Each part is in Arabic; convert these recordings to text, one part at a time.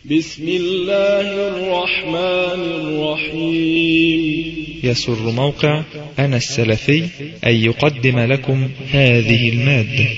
بسم الله الرحمن الرحيم. يسر موقع أنا السلفي أن يقدم لكم هذه المادة.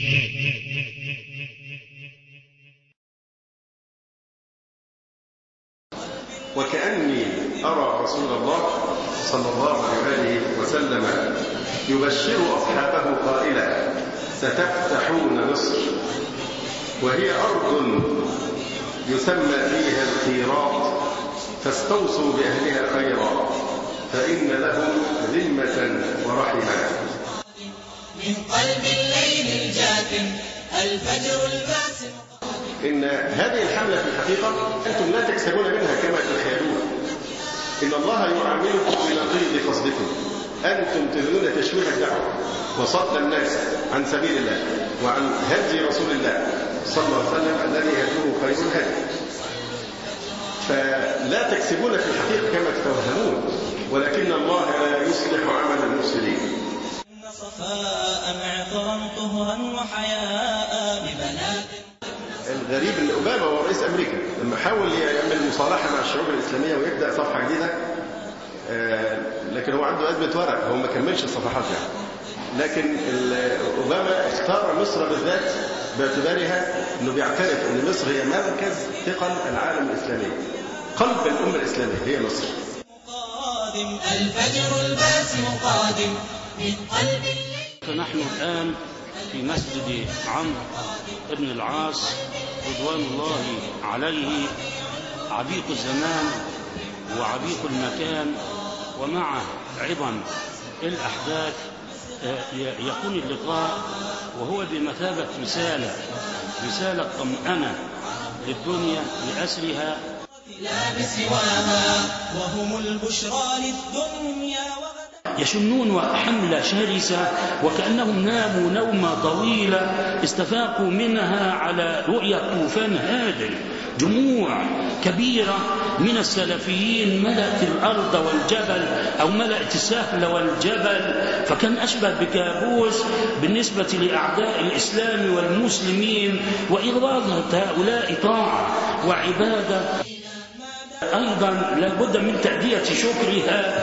وكأني أرى رسول الله صلى الله عليه وسلم يبشر أصحابه قائلا: ستفتحون مصر وهي أرض يسمى فيها الخيرات، فاستوصوا بأهلها خيرا فإن لهم ذمة ورحمة. من قلب الليل الجاثم الفجر الباسم. إن هذه الحملة في الحقيقة أنتم لا تكسبون منها كما تتخيلون. إن الله يعاملكم بنقيض قصدكم. أنتم تريدون تشويه الدعوة وصد الناس عن سبيل الله وعن هدي رسول الله صلى الله عليه وسلم الذي هدوه خير الهدي، فلا تكسبون في الحقيقة كما تتوهمون، ولكن الله لا يصلح عمل المفسدين. صفاء عطرا طهرا وحياء ببنات. الغريب ان اوباما هو رئيس امريكا لما حاول يعمل مصالحه مع الشعوب الاسلاميه ويبدا صفحه جديده، لكن هو عنده ازمه ورق، هو ما كملش الصفحات يعني. لكن اوباما اختار مصر بالذات باعتبارها انه بيعترف ان مصر هي مركز ثقل العالم الاسلامي، قلب الامه الاسلاميه هي مصر. قادم الفجر الباسم قادم من قلب الليل. فنحن الآن في مسجد عمرو بن العاص رضوان الله عليه، عبيق الزمان وعبيق المكان ومع عظم الأحداث يكون اللقاء وهو بمثابة رسالة طمأنة للدنيا لأسرها لا بسواها وهم البشرى للدنيا وغدا. يشنون حملة شرسة وكأنهم ناموا نومة طويلة استفاقوا منها على رؤية طوفان هادئ. جموع كبيرة من السلفيين ملأت الأرض والجبل أو ملأت السهل والجبل، فكان أشبه بكابوس بالنسبة لأعداء الإسلام والمسلمين. وإغراض هؤلاء طاعة وعبادة، أيضا لابد من تأدية شكرها.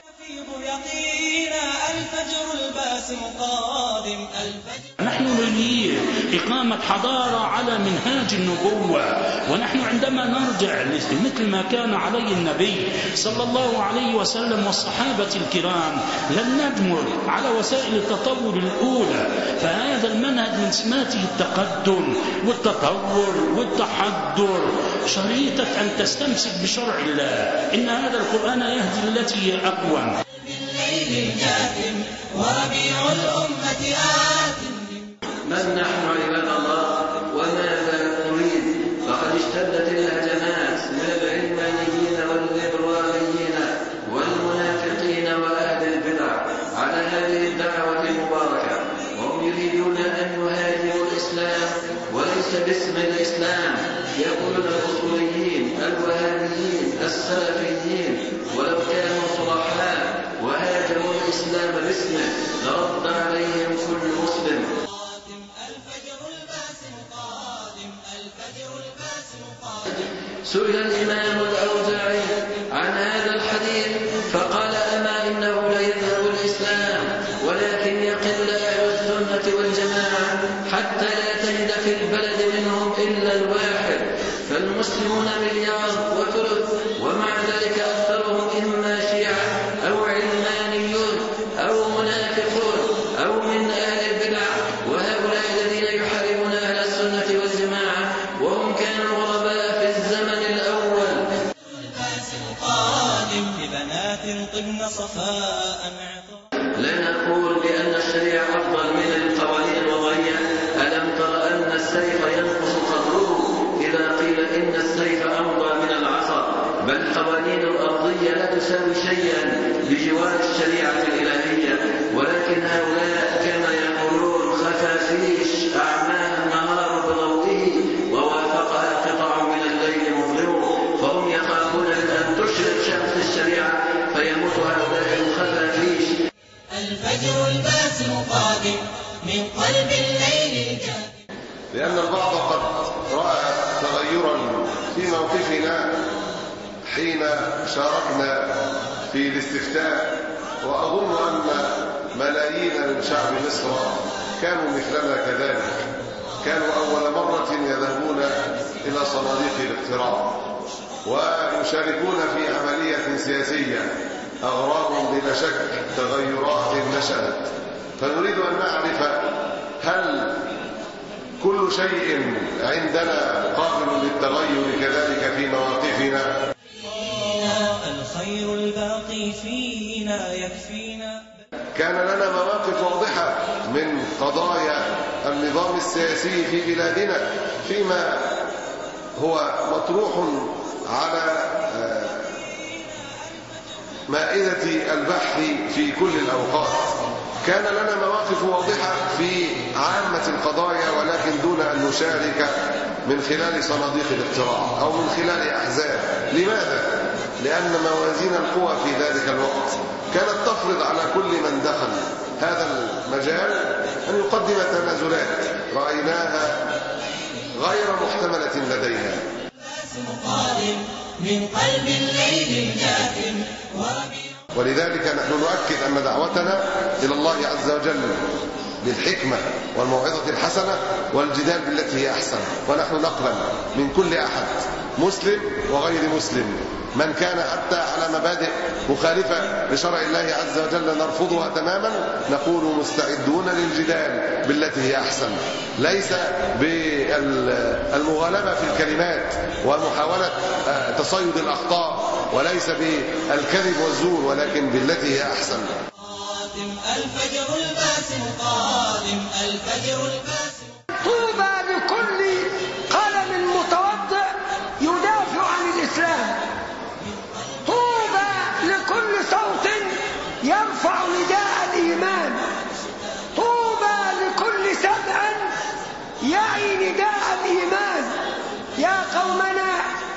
نحن نريد إقامة حضارة على منهاج النبوة، ونحن عندما نرجع مثل ما كان عليه النبي صلى الله عليه وسلم والصحابة الكرام لن نجمر على وسائل التطور الأولى، فهذا المنهج من سماته التقدم والتطور والتحضر. شريطة أن تستمسك بشرع الله، إن هذا القرآن يهدي التي هي أقوم. بالليل الجاثم وربيع الأمة آت. من نحن عباد الله وماذا نريد؟ فقد اشتدت الهجمات من العلمانيين والليبراليين والمنافقين وأهل البدع على هذه الدعوة المباركة، وهم يريدون أن يهاجموا الإسلام وليس باسم الإسلام. يقولون الأصوليين الوهابيين السلفيين ولو كانوا صلحاء وهاجموا الإسلام باسمه لرد عليهم كل مسلم. سئل الإمام الأوزاعي عن هذا الحديث فقال: أما إنه لا يذهب الإسلام ولكن يقل أهل السنة والجماعة حتى لا تجد في البلد منهم إلا الواحد، فالمسلمون مليار وثلث، ومع ذلك أكثرهم إما شيعة أو علمانيون أو منافقون أو من أهل البدع، وهؤلاء الذين يحاربون أهل السنة والجماعة وهم كانوا غرباء في الزمن الأول. قادم ببنات طبن صفاء. لا نقول بأن الشريعة أفضل من القوانين الوضعية. ألم تر أن السيف ينقص قدره إذا قيل إن السيف أمضى من العصا؟ بل القوانين الأرضية لا تساوي شيئا بجوار الشريعة الإلهية، ولكن هؤلاء كما يقولون خفافيش أعماها النهار بضوئه ووافقها قطع من الليل مظلمه، فهم يخافون أن تشرق شمس الشريعة فيموت هؤلاء الخفافيش. الفجر الباسم قادم من قلب الليل الجاثم. لأن البعض قد رأى تغيرا في موقفنا حين شاركنا في الاستفتاء، وأظن أن ملايين من شعب مصر كانوا مثلنا كذلك، كانوا أول مرة يذهبون إلى صناديق الاقتراع ويشاركون في عملية سياسية أغراض بلا شك تغيرات نشأت. فنريد أن نعرف هل كل شيء عندنا قابل للتغير كذلك في مواقفنا؟ الخير الباقي فينا يكفينا. كان لنا مواقف واضحة من قضايا النظام السياسي في بلادنا فيما هو مطروح على مائدة البحث في كل الأوقات. كان لنا مواقف واضحة في عامة القضايا، ولكن دون أن نشارك من خلال صناديق الاقتراع أو من خلال أحزاب. لماذا؟ لأن موازين القوى في ذلك الوقت كانت تفرض على كل من دخل هذا المجال أن يقدم تنازلات رأيناها غير محتملة لدينا. من قلب الليل الجاثم ولذلك نحن نؤكد أن دعوتنا إلى الله عز وجل بالحكمة والموعظة الحسنة والجدال بالتي هي أحسن، ونحن نقبل من كل أحد مسلم وغير مسلم من كان حتى على مبادئ مخالفة لشرع الله عز وجل نرفضها تماما، نقول مستعدون للجدال بالتي هي أحسن، ليس بالمغالبة في الكلمات ومحاولة تصيد الأخطاء، وليس بالكذب والزور، ولكن بالتي هي أحسن. الفجر الباسم قادم، الفجر الباسم. طوبى لكل قلم متوضئ يدافع عن الإسلام، طوبى لكل صوت يرفع نداء الإيمان، طوبى لكل سمع يعي نداء الإيمان. يا قومنا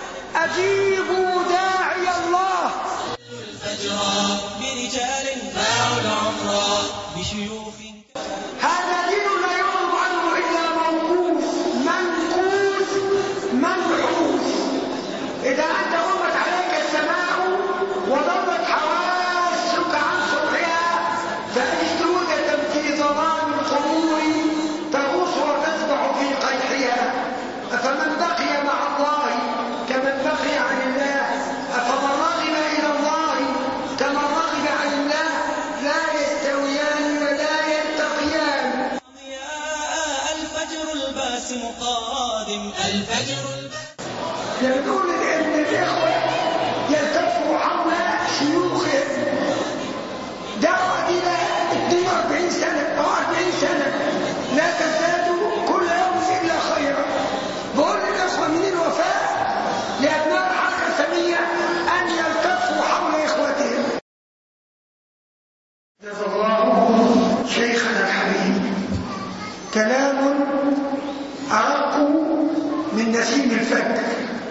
أجيبوا داعي الله. الفجر برجال باعوا العمر بشيوخ. هذا دين لا يعرض عنه إلا موقوف منكوس منحوس. إذا أنت غمت عليك السماء وضربت حواسك عن صبحها فأجدودة في ظلام القبور تغوص وتسبح في قيحها. أفمن بقي مع الله كمن بقي عن الله، أفمن رغب إلى الله كمن رغب عن الله، لا يستويان ولا يلتقيان. الفجر الباسم قادم، الفجر الباسم. يقول إن الإخوة يلتفوا حول شيوخهم، دعوة إلى 42 سنة أو 40 سنة لا تزداد كل يوم إلا خيرا. بقول للإخوة من الوفاء لأبناء الحركة السامية أن يلتفوا حول إخوتهم. جزا الله شيخنا الحبيب كلام أرق من نسيم الفجر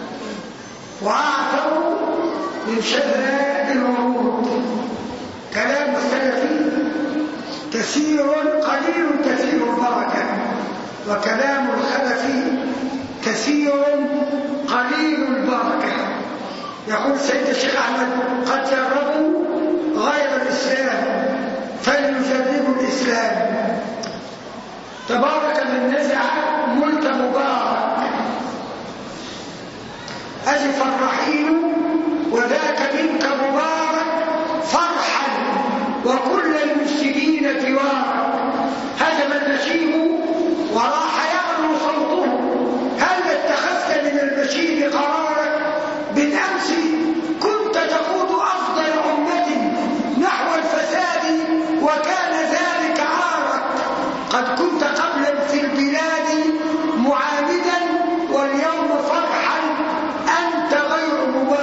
وأعطر من شذاء الورود. كلام السلفي كثير قليل كثير البركة، وكلام الخلفي كثير قليل البركة. يقول سيد الشيخ أحمد قد جربوا غير الإسلام فليجربوا الإسلام. تبارك من نزع ملك مبارك، أزف الرحيل وذاك منك مبارك فرحا وكل المفسدين جوارك. هزم النشيب وراح يعلو صوته، هل اتخذت من المشيب قرارك؟ بالأمس كنت تقود أفضل أمة نحو الفساد وكان ذلك عارك. قد كنت قبلا في البلاد معاندا واليوم فرحا أنت غير مبارك.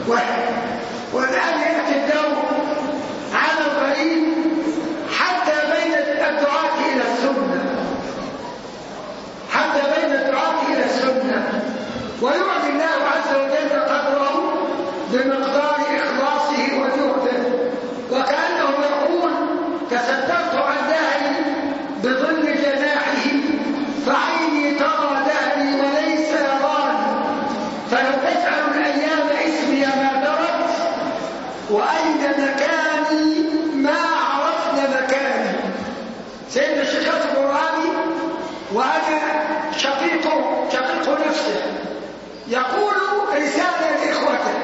والآن يأتي الدور على الغريب حتى بين الدعاة إلى السنة، حتى بين الدعاة إلى السنة، ويعطي الله عز وجل قدره بمقدار إخلاصه وجهده، وكأنه يقول تصدقت عن دهري بظل جناحه فعيني ترى دهري وليس يراني، فلو تسأل الأيام اسمي ما درت وأين مكاني ما عرفنا مكاني. سيدنا الشيخ القرآني وأنا شقيق نفسه يقول رسالة لإخوته: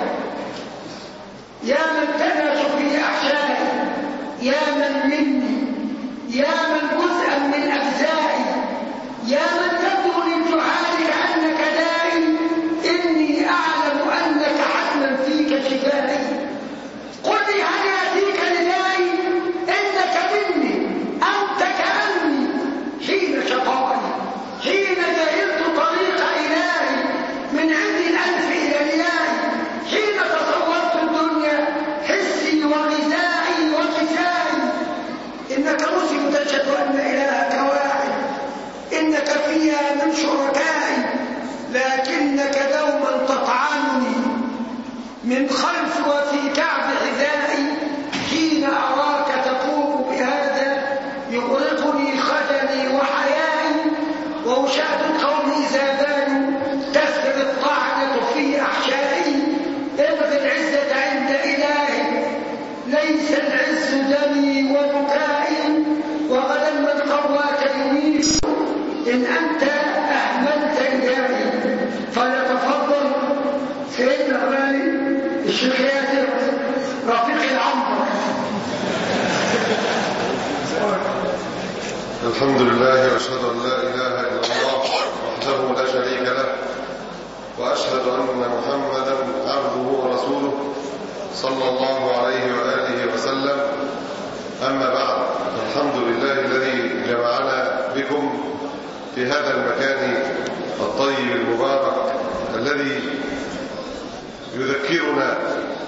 يا من تناش في أحشائي، يا من مني، يا من جزءا من أجزائي، يا من تبدو للجحال كأنك دائي، إني أعلم أنك حتما فيك شفائي. قل لي هل يأتيك ندائي؟ إنك مني، أنت كأني حين شقائي، حين جهلت طريق إلهي من عند الألف إلى الياء، حين تصورت الدنيا حسي وغذائي وكسائي. إنك مسلم تشهد أن إلهك واحد، إنك فيها من شركائي، لكنك دوما تطعنني من خلف وفي كعب حذائي. حين أراك تقوم بهذا يغرقني خجلي وحيائي، ووشاة القوم إذا بانوا تسري الطعنة في أحشائي. ابغ العزة عند إلهي، ليس العز دمي وبكائي، وغدا من قواك يميت إن أنت أهملت إلهي. فليتفضل سيدنا غالي الشيخ ياسر رفيق العنبر. الحمد لله واشهد ان لا اله الا الله وحده لا شريك له، واشهد ان محمدا عبده ورسوله صلى الله عليه واله وسلم. اما بعد، الحمد لله الذي جمعنا بكم في هذا المكان الطيب المبارك الذي يذكرنا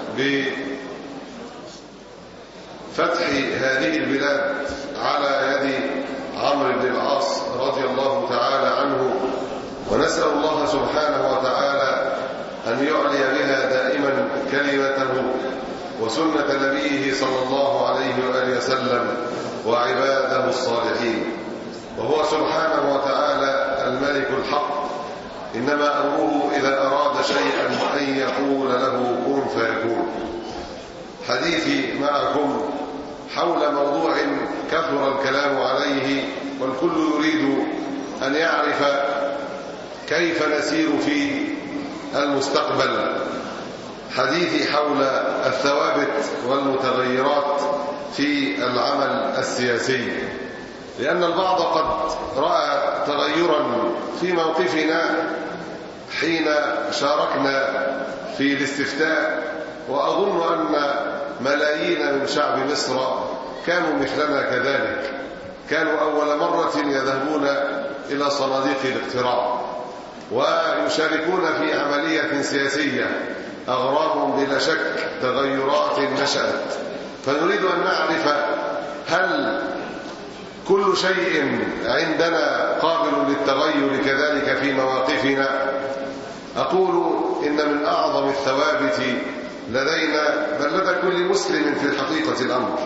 بفتح هذه البلاد على يد عمرو بن العاص رضي الله تعالى عنه، ونسأل الله سبحانه وتعالى أن يعلي بها دائما كلمته وسنة نبيه صلى الله عليه وآله وسلم وعباده الصالحين. وهو سبحانه وتعالى الملك الحق، إنما أمره إذا أراد شيئا أن يقول له كن فيكون. حديثي معكم حول موضوع كثر الكلام عليه والكل يريد أن يعرف كيف نسير في المستقبل. حديثي حول الثوابت والمتغيرات في العمل السياسي، لأن البعض قد رأى تغيرا في موقفنا حين شاركنا في الاستفتاء، وأظن أن ملايين من شعب مصر كانوا مثلنا كذلك، كانوا أول مرة يذهبون إلى صناديق الاقتراع ويشاركون في عملية سياسية، أغراض بلا شك تغيرات نشأت. فنريد أن نعرف هل كل شيء عندنا قابل للتغير كذلك في مواقفنا. أقول إن من أعظم الثوابت لدينا بل لدى كل مسلم في الحقيقة الأمر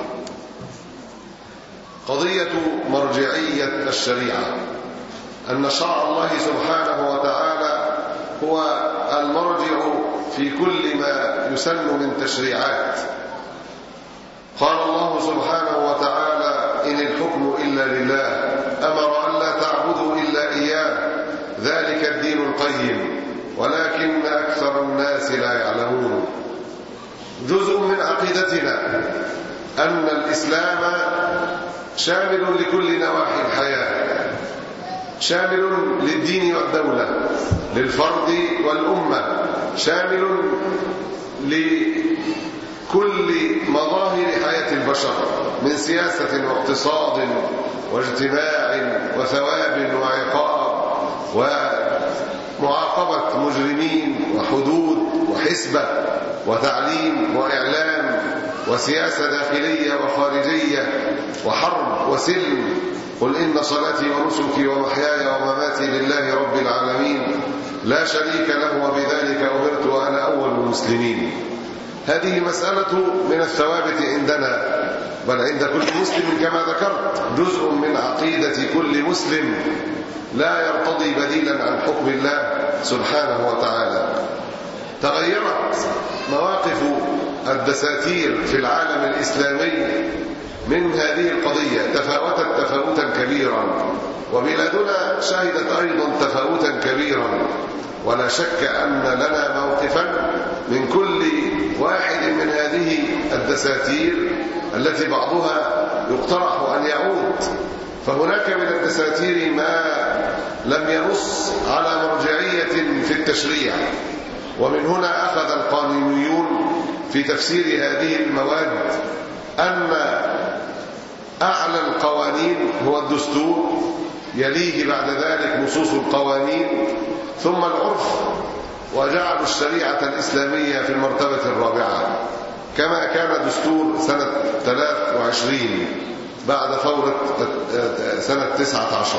قضية مرجعية الشريعة، أن شرع الله سبحانه وتعالى هو المرجع في كل ما يسن من تشريعات. قال الله سبحانه وتعالى: إن الحكم إلا لله، أمر أن لا تعبدوا إلا إياه، ذلك الدين القيم ولكن أكثر الناس لا يعلمون. جزء من عقيدتنا أن الإسلام شامل لكل نواحي الحياة، شامل للدين والدولة، للفرد والأمة، شامل لكل مظاهر حياة البشر من سياسة واقتصاد واجتماع وثواب وعقاب معاقبة مجرمين وحدود وحسبة وتعليم وإعلام وسياسة داخلية وخارجية وحرب وسلم. قل إن صلاتي ونسكي ومحياي ومماتي لله رب العالمين لا شريك له وبذلك أمرت وأنا أول المسلمين. هذه مسألة من الثوابت عندنا، بل عند كل مسلم كما ذكرت، جزء من عقيدة كل مسلم لا يرتضي بديلا عن حكم الله سبحانه وتعالى. تغيرت مواقف الدساتير في العالم الإسلامي من هذه القضية، تفاوتت تفاوتا كبيرا، وبلادنا شهدت أيضا تفاوتا كبيرا. ولا شك أن لنا موقفا من كل واحد من هذه الدساتير التي بعضها يقترح أن يعود. فهناك من الدساتير ما لم ينص على مرجعية في التشريع، ومن هنا أخذ القانونيون في تفسير هذه المواد أن أعلى القوانين هو الدستور، يليه بعد ذلك نصوص القوانين، ثم العرف، وجعلوا الشريعة الإسلامية في المرتبة الرابعة، كما كان دستور سنة 23 بعد ثورة سنة 19.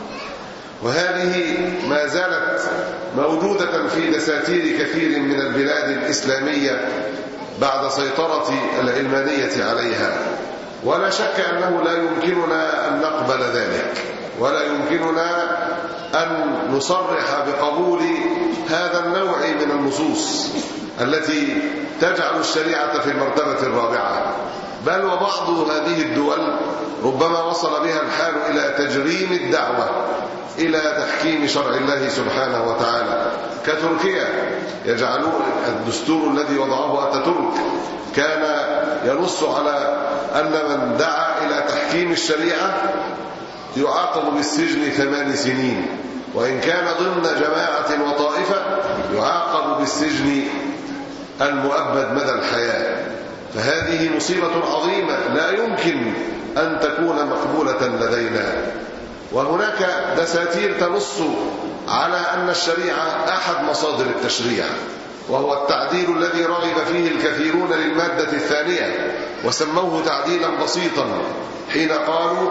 وهذه ما زالت موجودة في دساتير كثير من البلاد الإسلامية بعد سيطرة العلمانية عليها. ولا شك أنه لا يمكننا أن نقبل ذلك، ولا يمكننا أن نصرح بقبول هذا النوع من النصوص التي تجعل الشريعة في المرتبة الرابعة. بل وبعض هذه الدول ربما وصل بها الحال إلى تجريم الدعوة إلى تحكيم شرع الله سبحانه وتعالى، كتركيا. يجعلون الدستور الذي وضعه أتاتورك كان ينص على أن من دعا إلى تحكيم الشريعة يعاقب بالسجن 8 سنين، وإن كان ضمن جماعة وطائفة يعاقب بالسجن المؤبد مدى الحياة. فهذه مصيبة عظيمة لا يمكن أن تكون مقبولة لدينا. وهناك دساتير تنص على أن الشريعة أحد مصادر التشريع، وهو التعديل الذي رغب فيه الكثيرون للمادة الثانية وسموه تعديلا بسيطا، حين قالوا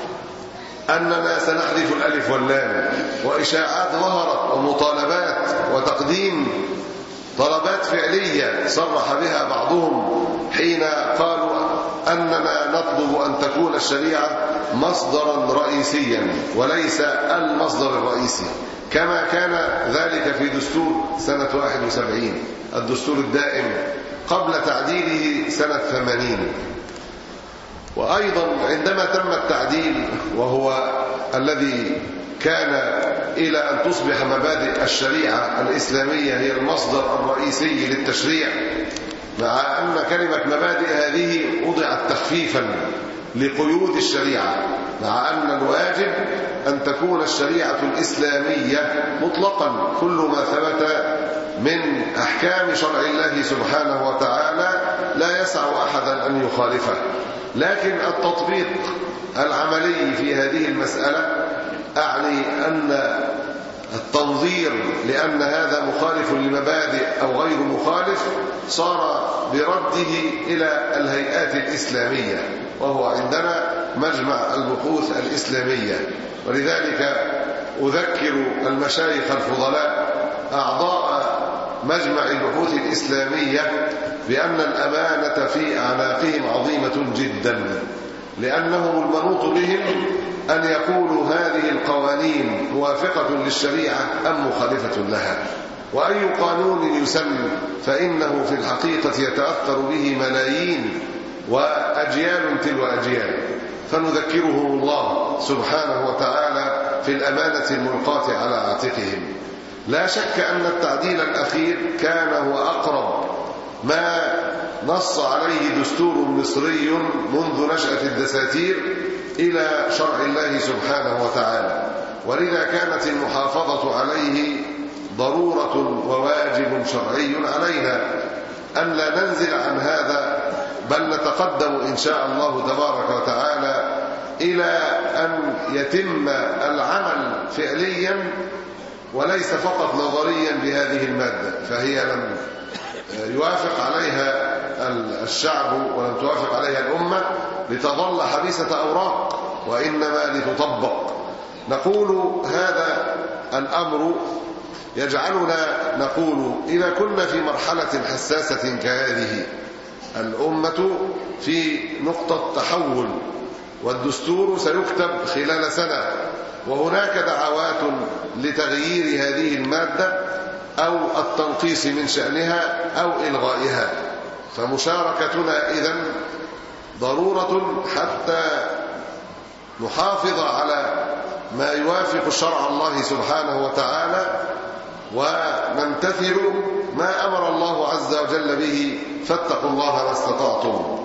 أننا سنحذف الألف واللام، وإشاعات ظهرت ومطالبات وتقديم طلبات فعلية صرح بها بعضهم حين قالوا أننا نطلب أن تكون الشريعة مصدرا رئيسيا وليس المصدر الرئيسي، كما كان ذلك في دستور سنة 71 الدستور الدائم قبل تعديله سنة 80. وأيضا عندما تم التعديل، وهو الذي كان إلى أن تصبح مبادئ الشريعة الإسلامية هي المصدر الرئيسي للتشريع، مع أن كلمة مبادئ هذه وضعت تخفيفا لقيود الشريعة، مع أن الواجب أن تكون الشريعة الإسلامية مطلقا كل ما ثبت من أحكام شرع الله سبحانه وتعالى لا يسع أحدا أن يخالفه. لكن التطبيق العملي في هذه المسألة أعني أن التنظير لأن هذا مخالف لمبادئ أو غير مخالف صار برده إلى الهيئات الإسلامية، وهو عندنا مجمع البحوث الإسلامية. ولذلك أذكر المشايخ الفضلاء أعضاء مجمع البحوث الإسلامية بأن الأمانة في أعناقهم عظيمة جدا، لأنهم المنوط بهم أن يقولوا هذه القوانين موافقة للشريعة أم مخالفة لها. وأي قانون يسن فإنه في الحقيقة يتأثر به ملايين وأجيال تلو أجيال، فنذكرهم الله سبحانه وتعالى في الأمانة الملقاة على عاتقهم. لا شك أن التعديل الأخير كان هو أقرب ما نص عليه دستور مصري منذ نشأة الدساتير إلى شرع الله سبحانه وتعالى، ولذا كانت المحافظة عليه ضرورة وواجب شرعي علينا أن لا ننزل عن هذا، بل نتقدم إن شاء الله تبارك وتعالى إلى أن يتم العمل فعليا وليس فقط نظريا بهذه المادة، فهي لم يوافق عليها الشعب ولم توافق عليها الأمة لتظل حبيسة أوراق، وإنما لتطبق. نقول هذا الأمر يجعلنا نقول إذا كنا في مرحلة حساسة كهذه، الأمة في نقطة تحول، والدستور سيكتب خلال سنة، وهناك دعوات لتغيير هذه المادة أو التنقيص من شأنها أو إلغائها، فمشاركتنا إذن ضرورة حتى نحافظ على ما يوافق شرع الله سبحانه وتعالى، ونمتثل ما أمر الله عز وجل به، فاتقوا الله ما استطعتم.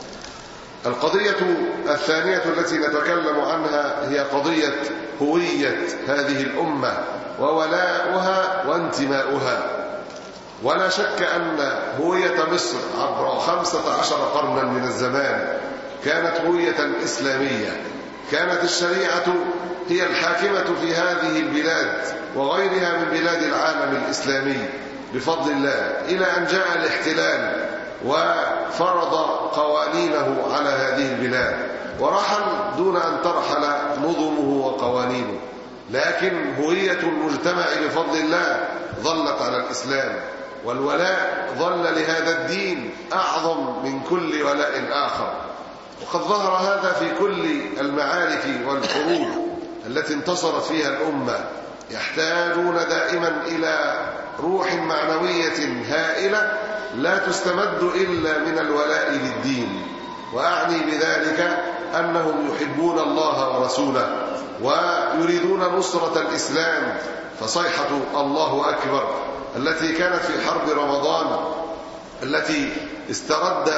القضية الثانية التي نتكلم عنها هي قضية هوية هذه الأمة وولاؤها وانتماؤها. ولا شك أن هوية مصر عبر 15 قرنا من الزمان كانت هوية إسلامية، كانت الشريعة هي الحاكمة في هذه البلاد وغيرها من بلاد العالم الإسلامي بفضل الله، إلى أن جاء الاحتلال وفرض قوانينه على هذه البلاد ورحل دون أن ترحل نظمه وقوانينه، لكن هوية المجتمع بفضل الله ظلت على الإسلام، والولاء ظل لهذا الدين أعظم من كل ولاء آخر. وقد ظهر هذا في كل المعارك والحروب التي انتصرت فيها الأمة. يحتاجون دائما إلى روح معنوية هائلة لا تستمد إلا من الولاء للدين، وأعني بذلك أنهم يحبون الله ورسوله ويريدون نصرة الإسلام. فصيحة الله أكبر التي كانت في حرب رمضان التي استرد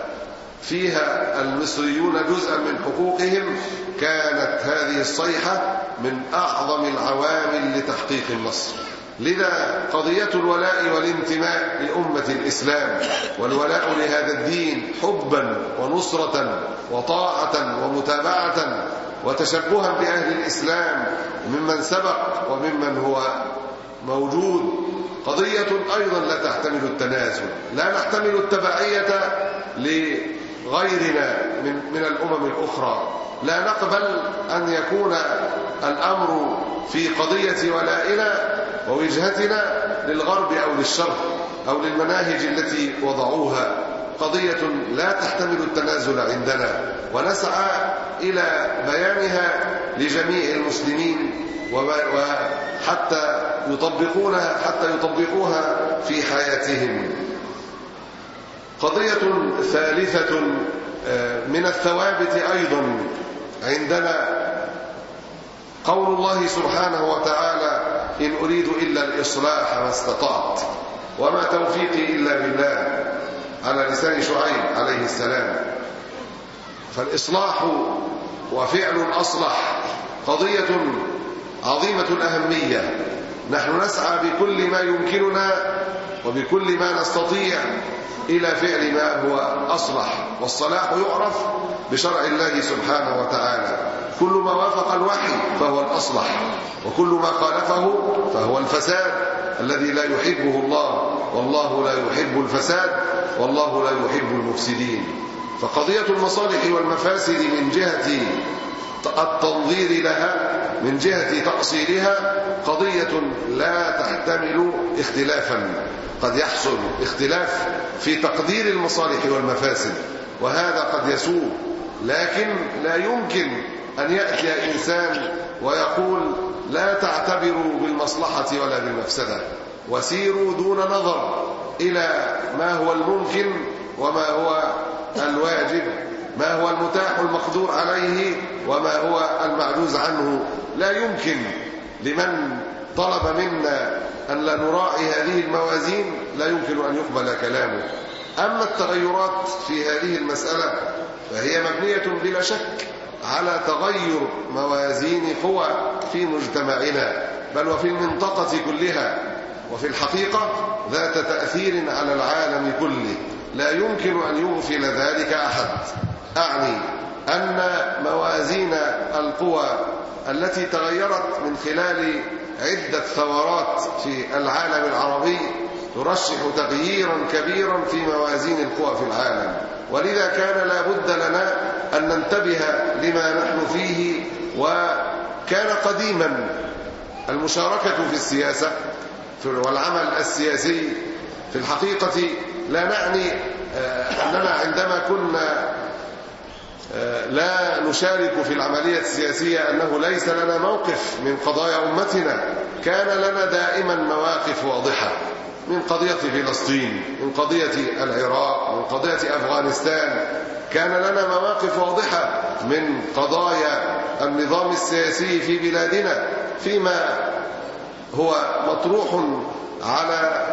فيها المصريون جزءا من حقوقهم، كانت هذه الصيحة من أعظم العوامل لتحقيق النصر. لذا قضية الولاء والانتماء لأمة الإسلام والولاء لهذا الدين حبا ونصرة وطاعة ومتابعة وتشبها بأهل الإسلام ممن سبق وممن هو موجود، قضية أيضا لا تحتمل التنازل. لا نحتمل التبعية لغيرنا من الأمم الأخرى، لا نقبل أن يكون الأمر في قضية ولائنا ووجهتنا للغرب أو للشرق أو للمناهج التي وضعوها. قضية لا تحتمل التنازل عندنا، ونسعى إلى بيانها لجميع المسلمين وحتى يطبقوها في حياتهم. قضية ثالثة من الثوابت أيضا عندنا قول الله سبحانه وتعالى: إن أريد إلا الإصلاح ما استطعت وما توفيقي إلا بالله، على لسان شعيب عليه السلام. فالإصلاح وفعل الأصلح قضية عظيمة الأهمية. نحن نسعى بكل ما يمكننا وبكل ما نستطيع إلى فعل ما هو أصلح، والصلاح يعرف بشرع الله سبحانه وتعالى. كل ما وافق الوحي فهو الأصلح، وكل ما خالفه فهو الفساد الذي لا يحبه الله، والله لا يحب الفساد والله لا يحب المفسدين. فقضية المصالح والمفاسد من جهة التنظير لها، من جهة تأصيلها، قضية لا تحتمل اختلافا. قد يحصل اختلاف في تقدير المصالح والمفاسد، وهذا قد يسوء، لكن لا يمكن أن يأتي إنسان ويقول لا تعتبروا بالمصلحة ولا بالمفسدة، وسيروا دون نظر إلى ما هو الممكن وما هو الواجب، ما هو المتاح المقدور عليه وما هو المعجوز عنه. لا يمكن لمن طلب منا أن لا نراعي هذه الموازين، لا يمكن أن يقبل كلامه. أما التغيرات في هذه المسألة فهي مبنية بلا شك على تغير موازين قوى في مجتمعنا، بل وفي المنطقة كلها، وفي الحقيقة ذات تأثير على العالم كله، لا يمكن أن يغفل ذلك أحد. أعني أن موازين القوى التي تغيرت من خلال عدة ثورات في العالم العربي ترشح تغييرا كبيرا في موازين القوى في العالم، ولذا كان لا بد لنا أن ننتبه لما نحن فيه. وكان قديما المشاركة في السياسة والعمل السياسي في الحقيقة لا نعني أننا عندما كنا لا نشارك في العملية السياسية أنه ليس لنا موقف من قضايا أمتنا. كان لنا دائما مواقف واضحة من قضية فلسطين، من قضية العراق، من قضية أفغانستان. كان لنا مواقف واضحة من قضايا النظام السياسي في بلادنا، فيما هو مطروح على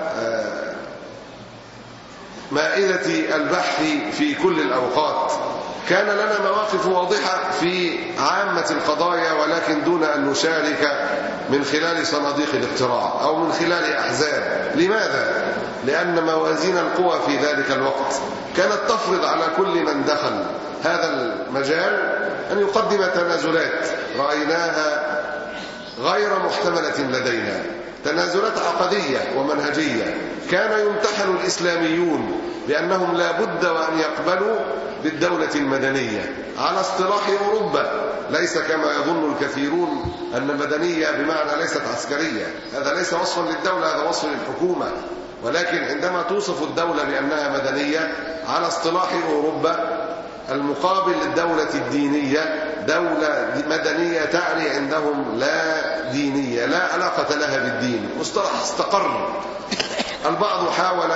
مائدة البحث في كل الأوقات. كان لنا مواقف واضحة في عامة القضايا، ولكن دون أن نشارك من خلال صناديق الاقتراع أو من خلال أحزاب. لماذا؟ لأن موازين القوى في ذلك الوقت كانت تفرض على كل من دخل هذا المجال أن يقدم تنازلات رأيناها غير محتملة لدينا، تنازلات عقدية ومنهجية. كان يمتحن الإسلاميون بأنهم لا بد وأن يقبلوا بالدولة المدنية على اصطلاح أوروبا، ليس كما يظن الكثيرون أن مدنية بمعنى ليست عسكرية. هذا ليس وصفا للدولة، هذا وصف للحكومة. ولكن عندما توصف الدولة بأنها مدنية على اصطلاح أوروبا، المقابل للدولة الدينية دولة مدنية تعني عندهم لا دينية، لا علاقة لها بالدين، مصطلح استقر. البعض حاول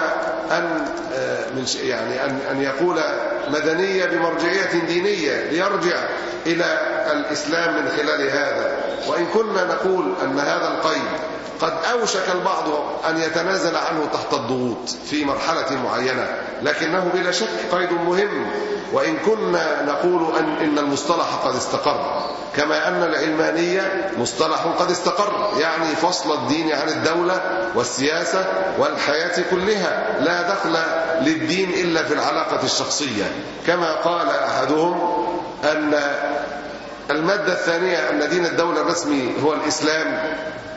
أن يقول مدنية بمرجعية دينية ليرجع إلى الإسلام من خلال هذا. وإن كنا نقول أن هذا القيد قد أوشك البعض أن يتنازل عنه تحت الضغوط في مرحلة معينة، لكنه بلا شك قيد مهم. وإن كنا نقول إن المصطلح قد استقر، كما أن العلمانية مصطلح قد استقر، يعني فصل الدين عن الدولة والسياسة والحياة كلها، لا دخل للدين إلا في العلاقة الشخصية. كما قال أحدهم أن المادة الثانية أن دين الدولة الرسمي هو الإسلام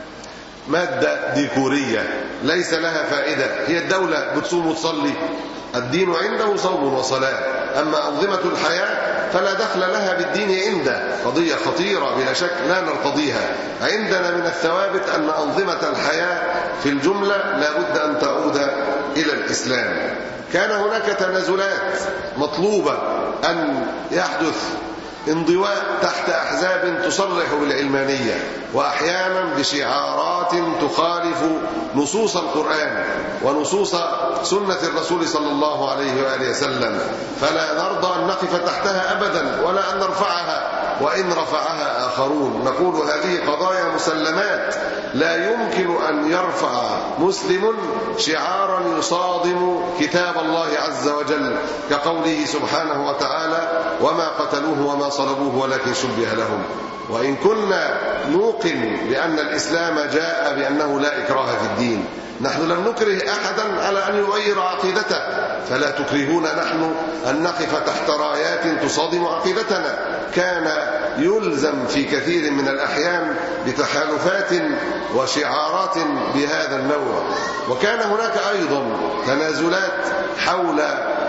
مادة ديكورية ليس لها فائدة. هي الدولة بتصوم وتصلي، الدين عنده صوم وصلاة. أما أنظمة الحياة فلا دخل لها بالدين عنده، قضية خطيرة بلا شك لا نرتضيها. عندنا من الثوابت أن أنظمة الحياة في الجملة لا بد أن تعود إلى الإسلام. كان هناك تنازلات مطلوبة أن يحدث انضواء تحت أحزاب تصرح بالعلمانية، وأحيانا بشعارات تخالف نصوص القرآن ونصوص سنة الرسول صلى الله عليه وآله وسلم، فلا نرضى أن نقف تحتها أبدا ولا أن نرفعها، وإن رفعها آخرون. نقول هذه قضايا مسلمات، لا يمكن أن يرفع مسلم شعارا يصادم كتاب الله عز وجل، كقوله سبحانه وتعالى: وما قتلوه وما صلبوه ولكن شبه لهم. وإن كنا نوقن بأن الإسلام جاء بأنه لا إكراه في الدين، نحن لم نكره أحدا على أن يغير عقيدته، فلا تكرهونا نحن أن نقف تحت رايات تصادم عقيدتنا. كان يلزم في كثير من الأحيان بتحالفات وشعارات بهذا النوع. وكان هناك أيضا تنازلات حول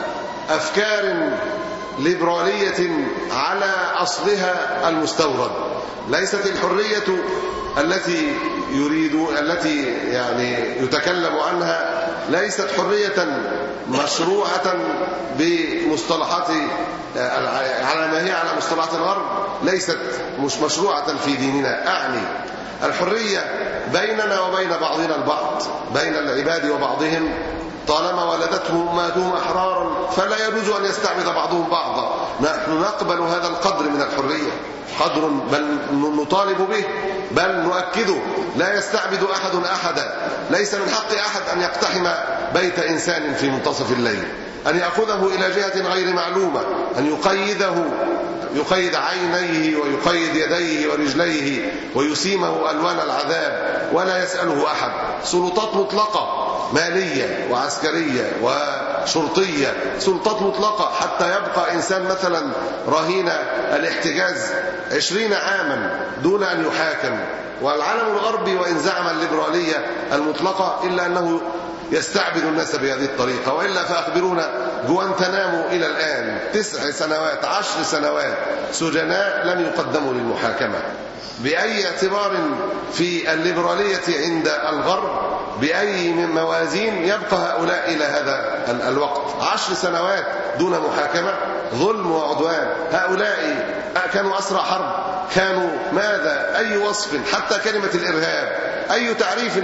أفكار ليبرالية على أصلها المستورد. ليست الحرية التي يعني يتكلم عنها ليست حرية مشروعة بمصطلحات على ما هي على مصطلحات الغرب، ليست مش مشروعة في ديننا. أعني الحرية بيننا وبين بعضنا البعض، بين العباد وبعضهم، طالما ولدتهم أمهاتهم أحرارا فلا يجوز أن يستعبد بعضهم بعضا. نحن نقبل هذا القدر من الحرية، قدر بل نطالب به، بل نؤكده. لا يستعبد أحد أحدا. ليس من حق أحد أن يقتحم بيت إنسان في منتصف الليل، أن يأخذه إلى جهة غير معلومة، أن يقيد عينيه ويقيد يديه ورجليه ويسيمه ألوان العذاب ولا يسأله أحد. سلطات مطلقة مالية وعسكرية شرطية، سلطات مطلقة، حتى يبقى إنسان مثلا رهين الاحتجاز 20 عاما دون أن يحاكم. والعالم الغربي وإن زعم الليبرالية المطلقة إلا أنه يستعبد الناس بهذه الطريقة. وإلا فأخبرونا، جوانتنامو إلى الآن 9 سنوات 10 سنوات سجناء لم يقدموا للمحاكمة. بأي اعتبار في الليبرالية عند الغرب، بأي من موازين يبقى هؤلاء إلى هذا الوقت 10 سنوات دون محاكمة؟ ظلم وعدوان. هؤلاء كانوا أسرى حرب، كانوا ماذا؟ أي وصف؟ حتى كلمة الإرهاب أي تعريف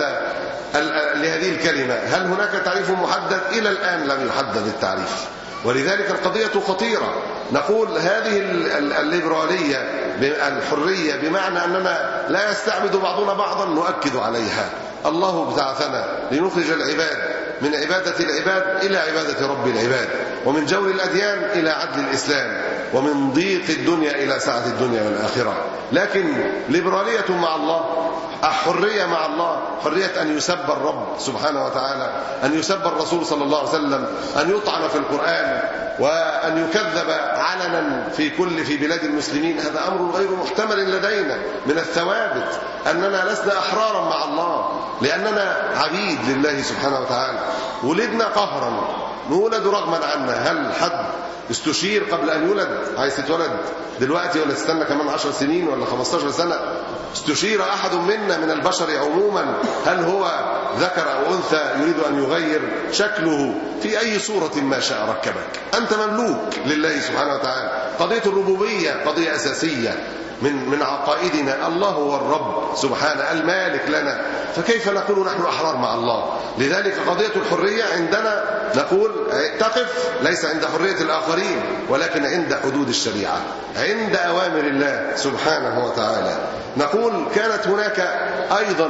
لهذه الكلمة؟ هل هناك تعريف محدد؟ إلى الآن لم يحدد التعريف. ولذلك القضية خطيرة. نقول هذه الليبرالية الحرية بمعنى أننا لا يستعبد بعضنا بعضا، نؤكد عليها. الله ابتعثنا لنخرج العباد من عبادة العباد إلى عبادة رب العباد، ومن جور الأديان إلى عدل الإسلام، ومن ضيق الدنيا إلى سعة الدنيا والآخرة. لكن ليبرالية مع الله، حرية مع الله، حرية أن يسب الرب سبحانه وتعالى، أن يسب الرسول صلى الله عليه وسلم، أن يطعن في القرآن، وأن يكذب علنا في بلاد المسلمين. هذا أمر غير محتمل لدينا. من الثوابت أننا لسنا أحرارا مع الله، لأننا عبيد لله سبحانه وتعالى. ولدنا قهرا، نولد رغما عنا. هل حد استشير قبل أن يولد عايز تتولد دلوقتي ولا تستنى كمان 10 سنين ولا 15 سنة؟ استشير أحد منا من البشر عموما هل هو ذكر أو أنثى يريد أن يغير شكله في أي صورة ما شاء ركبك؟ أنت مملوك لله سبحانه وتعالى. قضية الربوبية قضية أساسية من عقائدنا. الله هو الرب سبحانه المالك لنا، فكيف نقول نحن أحرار مع الله؟ لذلك قضية الحرية عندنا نقول تقف ليس عند حرية الآخرين، ولكن عند حدود الشريعة، عند أوامر الله سبحانه وتعالى. نقول كانت هناك أيضا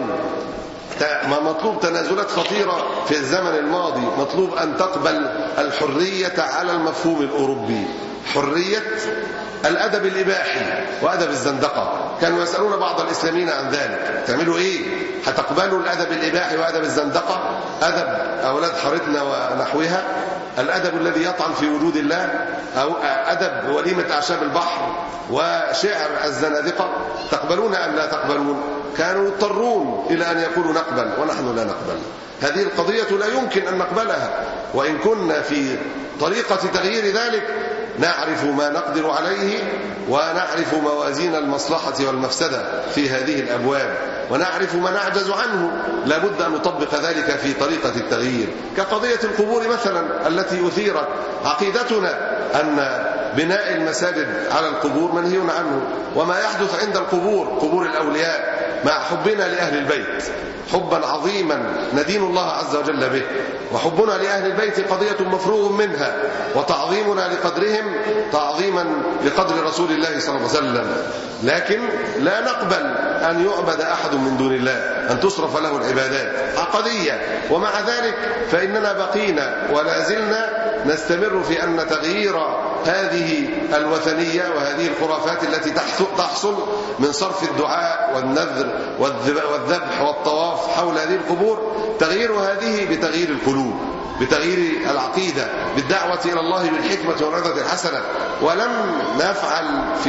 مطلوب تنازلات خطيرة في الزمن الماضي. مطلوب أن تقبل الحرية على المفهوم الأوروبي، حرية الأدب الإباحي وأدب الزندقة. كانوا يسألون بعض الإسلاميين عن ذلك، تعملوا إيه؟ هتقبلوا الأدب الإباحي وأدب الزندقة؟ أدب أولاد حارتنا ونحوها، الأدب الذي يطعن في وجود الله، أو أدب وليمة أعشاب البحر وشعر الزنادقة؟ تقبلون أم لا تقبلون؟ كانوا يضطرون إلى أن يقولوا نقبل، ونحن لا نقبل. هذه القضية لا يمكن أن نقبلها، وإن كنا في طريقة تغيير ذلك نعرف ما نقدر عليه، ونعرف موازين المصلحة والمفسدة في هذه الأبواب، ونعرف ما نعجز عنه. لابد أن نطبق ذلك في طريقة التغيير. كقضية القبور مثلا التي أثيرت، عقيدتنا أن بناء المساجد على القبور منهي عنه، وما يحدث عند القبور، قبور الأولياء، مع حبنا لأهل البيت حبا عظيما ندين الله عز وجل به، وحبنا لأهل البيت قضية مفروغ منها، وتعظيمنا لقدرهم تعظيما لقدر رسول الله صلى الله عليه وسلم. لكن لا نقبل أن يعبد أحد من دون الله، أن تصرف له العبادات عقدية. ومع ذلك فإننا بقينا ولا زلنا نستمر في أن تغيير هذه الوثنية وهذه الخرافات التي تحصل من صرف الدعاء والنذر والذبح والطواف حول هذه القبور، تغيير هذه بتغيير القلوب، بتغيير العقيدة، بالدعوة إلى الله بالحكمة والعظة الحسنة. ولم نفعل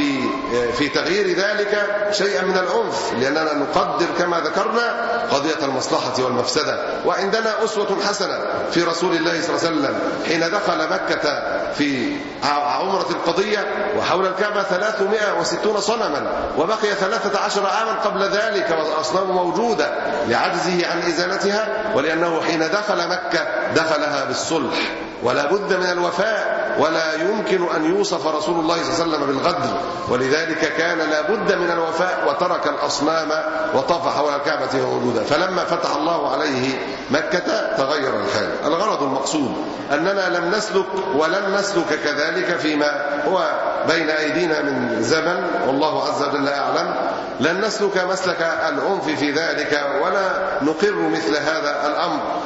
في تغيير ذلك شيئا من العنف، لأننا نقدر كما ذكرنا قضية المصلحة والمفسدة. وعندنا أسوة حسنة في رسول الله صلى الله عليه وسلم حين دخل مكة في عمرة القضية وحول الكعبة 360 صنما، وبقي 13 عاما قبل ذلك والأصنام موجودة لعجزه عن إزالتها، ولأنه حين دخل مكة دخلها بالصلح، ولا بد من الوفاء، ولا يمكن أن يوصف رسول الله صلى الله عليه وسلم بالغدر، ولذلك كان لا بد من الوفاء، وترك الأصنام وطاف حول الكعبة موجودة. فلما فتح الله عليه مكة تغير الحال. الغرض المقصود أننا لم نسلك ولن نسلك كذلك فيما هو بين أيدينا من زمن، والله عز وجل أعلم. لن نسلك مسلك العنف في ذلك، ولا نقر مثل هذا الأمر،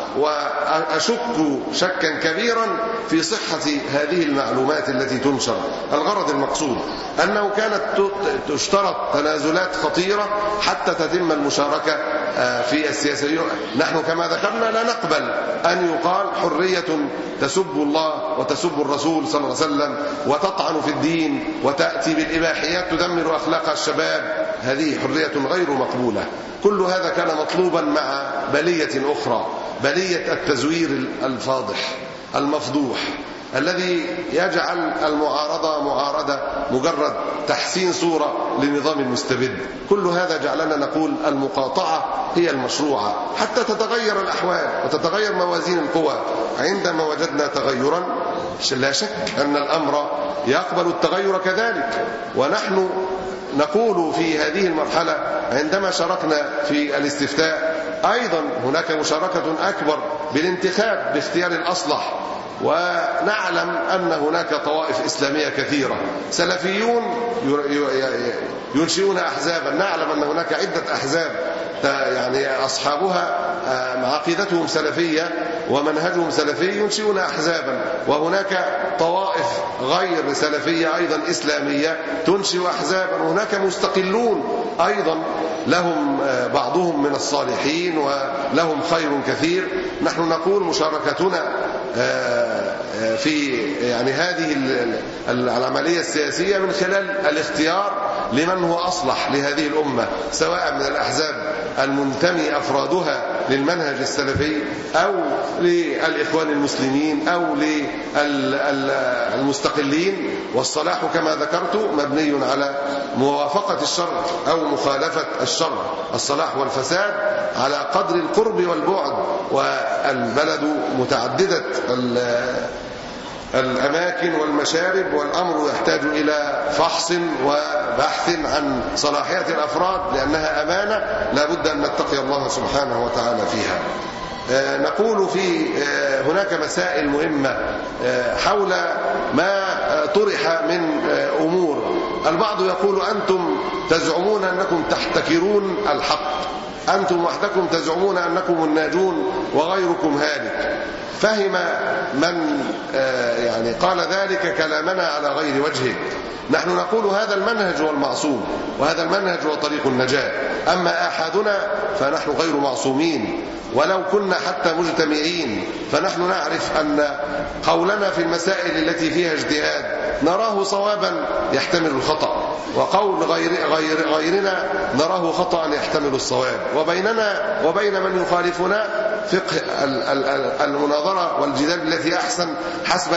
وأشك شكا كبيرا في صحة هذه المعلومات التي تنشر. الغرض المقصود أنه كانت تشترط تنازلات خطيرة حتى تتم المشاركة في السياسة. نحن كما ذكرنا لا نقبل أن يقال حرية تسب الله وتسب الرسول صلى الله عليه وسلم وتطعن في الدين وتأتي بالإباحيات تدمر أخلاق الشباب. هذه حرية غير مقبولة. كل هذا كان مطلوبا مع بلية أخرى، بلية التزوير الفاضح المفضوح الذي يجعل المعارضة معارضة مجرد تحسين صورة لنظام المستبد. كل هذا جعلنا نقول المقاطعة هي المشروعة حتى تتغير الأحوال وتتغير موازين القوى. عندما وجدنا تغيرا لا شك أن الأمر يقبل التغير كذلك. ونحن نقول في هذه المرحلة عندما شاركنا في الاستفتاء أيضا هناك مشاركة أكبر بالانتخاب باختيار الأصلح. ونعلم أن هناك طوائف إسلامية كثيرة، سلفيون ينشئون أحزابا. نعلم أن هناك عدة أحزاب يعني أصحابها عقيدتهم سلفية ومنهجهم سلفي ينشئون أحزابا، وهناك طوائف غير سلفية أيضا إسلامية تنشئ أحزابا، وهناك مستقلون أيضا لهم بعضهم من الصالحين ولهم خير كثير. نحن نقول مشاركتنا في يعني هذه العملية السياسية من خلال الاختيار لمن هو أصلح لهذه الأمة، سواء من الأحزاب المنتمي أفرادها للمنهج السلفي أو للإخوان المسلمين أو للمستقلين. والصلاح كما ذكرت مبني على موافقة الشر أو مخالفة الشر. الصلاح والفساد على قدر القرب والبعد، والبلد متعددة الأماكن والمشارب، والأمر يحتاج إلى فحص وبحث عن صلاحية الأفراد لأنها أمانة لا بد أن نتقي الله سبحانه وتعالى فيها. نقول في هناك مسائل مهمة حول ما طرح من أمور. البعض يقول أنتم تزعمون أنكم تحتكرون الحق، أنتم وحدكم تزعمون أنكم الناجون وغيركم هالك. فهم من يعني قال ذلك كلامنا على غير وجهه. نحن نقول هذا المنهج هو المعصوم، وهذا المنهج هو طريق النجاة. أما أحدنا فنحن غير معصومين، ولو كنا حتى مجتمعين فنحن نعرف أن قولنا في المسائل التي فيها اجتهاد نراه صوابا يحتمل الخطأ، وقول غيرنا نراه خطأ يحتمل الصواب. وبيننا وبين من يخالفنا فقه المناظرة والجدال التي أحسن حسب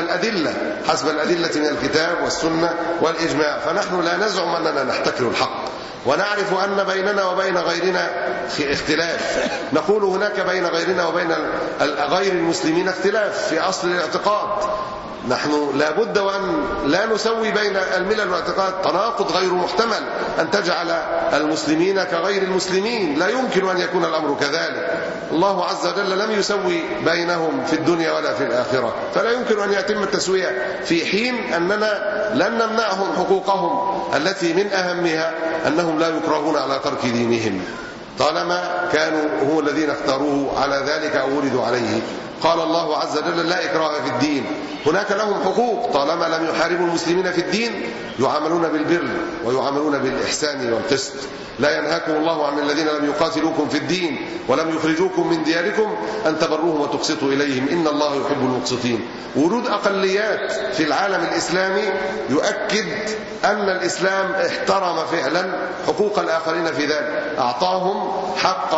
الأدلة من الكتاب والسنة والإجماع. فنحن لا نزعم أننا نحتكر الحق، ونعرف أن بيننا وبين غيرنا اختلاف. نقول هناك بين غيرنا وبين غير المسلمين اختلاف في أصل الاعتقاد. نحن لابد وأن لا نسوي بين الملل والاعتقاد، تناقض غير محتمل أن تجعل المسلمين كغير المسلمين، لا يمكن أن يكون الأمر كذلك. الله عز وجل لم يسوي بينهم في الدنيا ولا في الآخرة، فلا يمكن أن يتم التسوية في حين أننا لن نمنعهم حقوقهم التي من أهمها أنهم لا يكرهون على ترك دينهم طالما كانوا هم الذين اختاروه على ذلك أو ولدوا عليه. قال الله عز وجل لا إكراه في الدين، هناك لهم حقوق طالما لم يحاربوا المسلمين في الدين، يعاملون بالبر ويعاملون بالإحسان والقسط. لا ينهاكم الله عن الذين لم يقاتلوكم في الدين ولم يخرجوكم من دياركم أن تبروهم وتقسطوا إليهم إن الله يحب المقسطين. وجود أقليات في العالم الإسلامي يؤكد أن الإسلام احترم فعلا حقوق الآخرين في ذلك، أعطاهم حق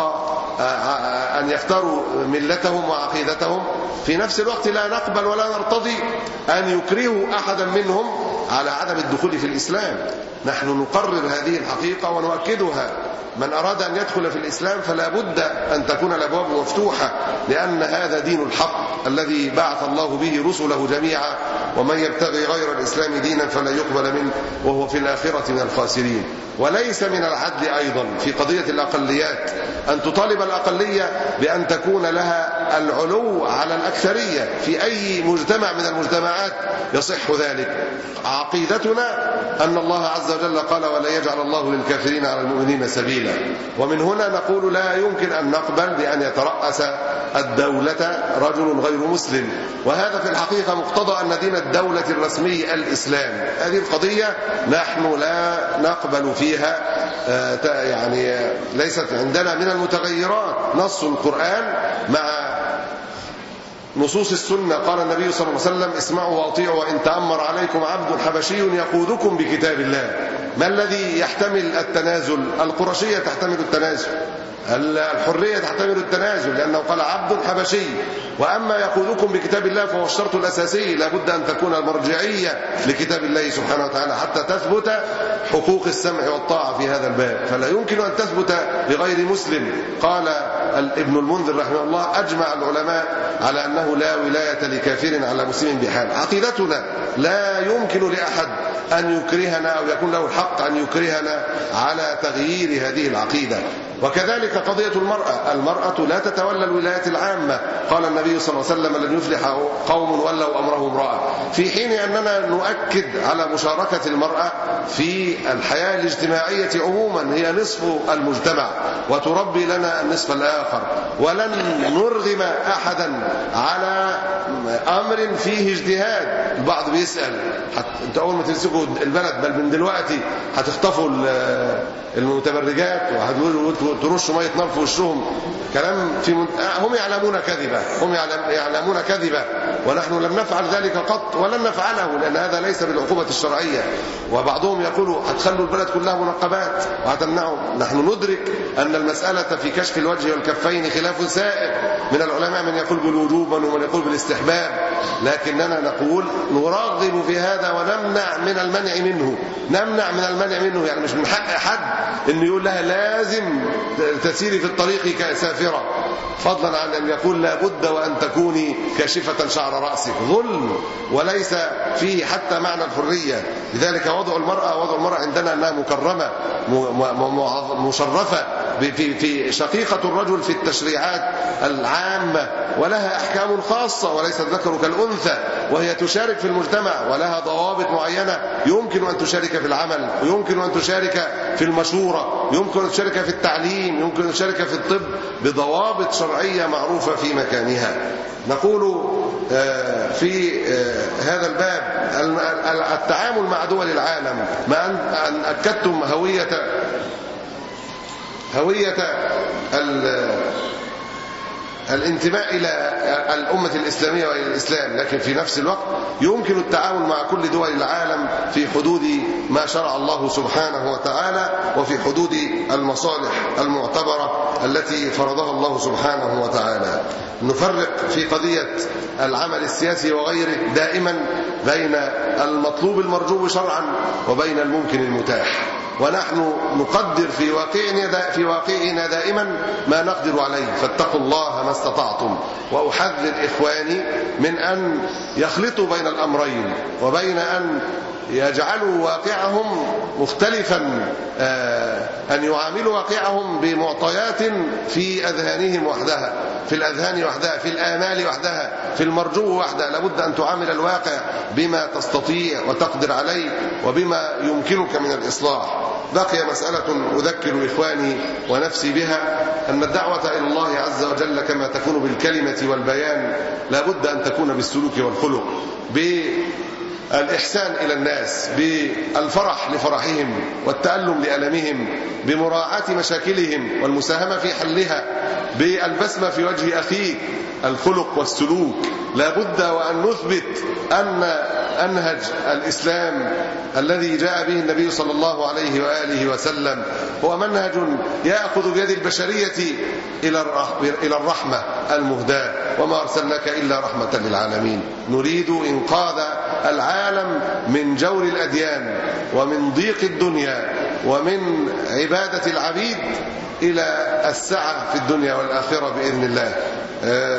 أن يختاروا ملتهم وعقيدتهم. في نفس الوقت لا نقبل ولا نرتضي أن يكرهوا أحدا منهم على عدم الدخول في الإسلام. نحن نقرر هذه الحقيقة ونؤكدها. من أراد أن يدخل في الإسلام فلا بد أن تكون الأبواب مفتوحة، لأن هذا دين الحق الذي بعث الله به رسله جميعا، ومن يبتغي غير الإسلام دينا فلا يقبل منه وهو في الآخرة من الخاسرين. وليس من العدل أيضا في قضية الأقليات أن تطالب الأقلية بأن تكون لها والعلو على الأكثرية في أي مجتمع من المجتمعات يصح ذلك. عقيدتنا أن الله عز وجل قال ولا يجعل الله للكافرين على المؤمنين سبيلا. ومن هنا نقول لا يمكن أن نقبل بأن يترأس الدولة رجل غير مسلم، وهذا في الحقيقة مقتضى أن دين الدولة الرسمي الإسلام. هذه القضية نحن لا نقبل فيها، يعني ليست عندنا من المتغيرات نص القرآن مع نصوص السنة. قال النبي صلى الله عليه وسلم اسمعوا واطيعوا وإن تأمر عليكم عبد حبشي يقودكم بكتاب الله. ما الذي يحتمل التنازل؟ القرشية تحتمل التنازل، الحرية تحتمل التنازل، لأنه قال عبد حبشي. وأما يقودكم بكتاب الله فهو الشرط الأساسي، لابد أن تكون المرجعية لكتاب الله سبحانه وتعالى حتى تثبت حقوق السمع والطاعة في هذا الباب، فلا يمكن أن تثبت لغير مسلم. قال ابن المنذر رحمه الله أجمع العلماء على أنه لا ولاية لكافر على مسلم بحال. عقيدتنا لا يمكن لأحد أن يكرهنا أو يكون له الحق أن يكرهنا على تغيير هذه العقيدة. وكذلك قضية المرأة لا تتولى الولايات العامة. قال النبي صلى الله عليه وسلم لن يفلح قوم ولوا أمرهم امرأة، في حين أننا نؤكد على مشاركة المرأة في الحياة الاجتماعية عموما، هي نصف المجتمع وتربي لنا النصف الآخر. ولن نرغم أحدا على أمر فيه اجتهاد. البعض بيسأل انت أول ما تمسكوا البلد بل من دلوقتي هتخطفوا المتبرجات وترشوا مية نار في وشهم، كلام هم يعلمون كذبة، يعلمون كذبة، ونحن لم نفعل ذلك قط ولن نفعله، لأن هذا ليس بالعقوبة الشرعية. وبعضهم يقول هتخلوا البلد كلها منقبات وهتمنعوا. نحن ندرك أن المسألة في كشف الوجه والكفين خلاف سائر، من العلماء من يقول بالوجوب ومن يقول بالاستحباب، لكننا نقول نرغب في هذا ونمنع من المنع منه. نمنع من المنع منه، يعني مش من حق أحد أن يقول لها لازم تسيري في الطريق كسافرة، فضلا عن أن يقول لابد وأن تكوني كاشفة شعر رأسك. ظلم وليس فيه حتى معنى الحرية. لذلك وضع المرأة عندنا أنها مكرمة مشرفة في شقيقة الرجل في التشريعات العامة، ولها أحكام خاصة وليست ذكر كالأنثى، وهي تشارك في المجتمع ولها ضوابط معينة. يمكن أن تشارك في العمل، ويمكن أن تشارك في المشورة، يمكن أن تشارك في التعليم، يمكن أن تشارك في الطب بضوابط شرعية معروفة في مكانها. نقول في هذا الباب التعامل مع دول العالم، مع أن أكدتم هوية الانتماء إلى الأمة الإسلامية وإلى الإسلام، لكن في نفس الوقت يمكن التعامل مع كل دول العالم في حدود ما شرع الله سبحانه وتعالى، وفي حدود المصالح المعتبرة التي فرضها الله سبحانه وتعالى. نفرق في قضية العمل السياسي وغيره دائما بين المطلوب المرجو شرعا وبين الممكن المتاح، ونحن نقدر في واقعنا دائما ما نقدر عليه، فاتقوا الله ما استطعتم. وأحذر إخواني من أن يخلطوا بين الأمرين، وبين أن يجعلوا واقعهم مختلفا، أن يعاملوا واقعهم بمعطيات في أذهانهم وحدها، في الأذهان وحدها، في الآمال وحدها، في المرجو وحدها. لابد أن تعامل الواقع بما تستطيع وتقدر عليه وبما يمكنك من الإصلاح. بقي مسألة أذكر إخواني ونفسي بها، أن الدعوة إلى الله عز وجل كما تكون بالكلمة والبيان لابد أن تكون بالسلوك والخلق، بالإحسان إلى الناس، بالفرح لفرحهم والتألم لألمهم، بمراعاة مشاكلهم والمساهمة في حلها، بالبسمة في وجه أخيك، الخلق والسلوك. لابد وأن نثبت أن أنهج الإسلام الذي جاء به النبي صلى الله عليه وآله وسلم هو منهج يأخذ بيد البشرية إلى الرحمة المهداة، وما أرسلناك إلا رحمة للعالمين. نريد إنقاذ العالم من جور الأديان ومن ضيق الدنيا ومن عبادة العبيد إلى السعة في الدنيا والآخرة بإذن الله.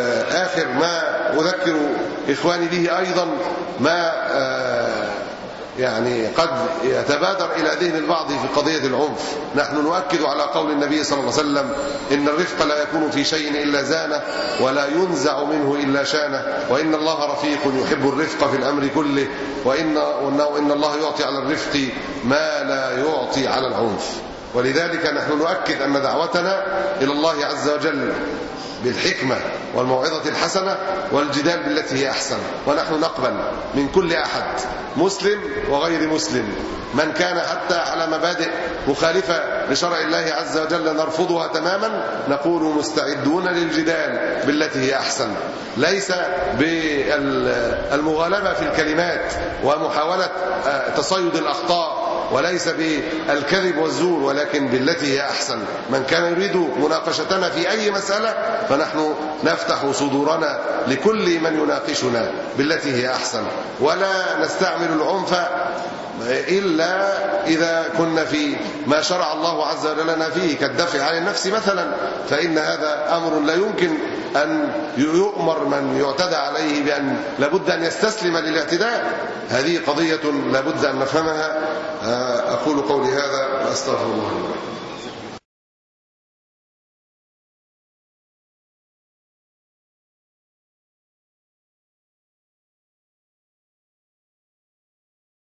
آخر ما أذكر إخواني به أيضا ما يعني قد يتبادر إلى ذهن البعض في قضية العنف. نحن نؤكد على قول النبي صلى الله عليه وسلم: إن الرفق لا يكون في شيء إلا زانه ولا ينزع منه إلا شانه، وإن الله رفيق يحب الرفق في الأمر كله، وإن الله يعطي على الرفق ما لا يعطي على العنف. ولذلك نحن نؤكد أن دعوتنا إلى الله عز وجل بالحكمة والموعظة الحسنة والجدال بالتي هي أحسن. ونحن نقبل من كل أحد مسلم وغير مسلم من كان حتى على مبادئ مخالفة لشرع الله عز وجل نرفضها تماما، نقول مستعدون للجدال بالتي هي أحسن، ليس بالمغالبة في الكلمات ومحاولة تصيد الأخطاء، وليس بالكذب والزور، ولكن بالتي هي أحسن. من كان يريد مناقشتنا في أي مسألة فنحن نفتح صدورنا لكل من يناقشنا بالتي هي أحسن، ولا نستعمل العنف إلا إذا كنا في ما شرع الله عز وجل لنا فيه كالدفع عن النفس مثلا، فإن هذا أمر لا يمكن أن يؤمر من يعتدى عليه بأن لابد أن يستسلم للاعتداء. هذه قضية لابد أن نفهمها. أقول قولي هذا وأستغفر الله.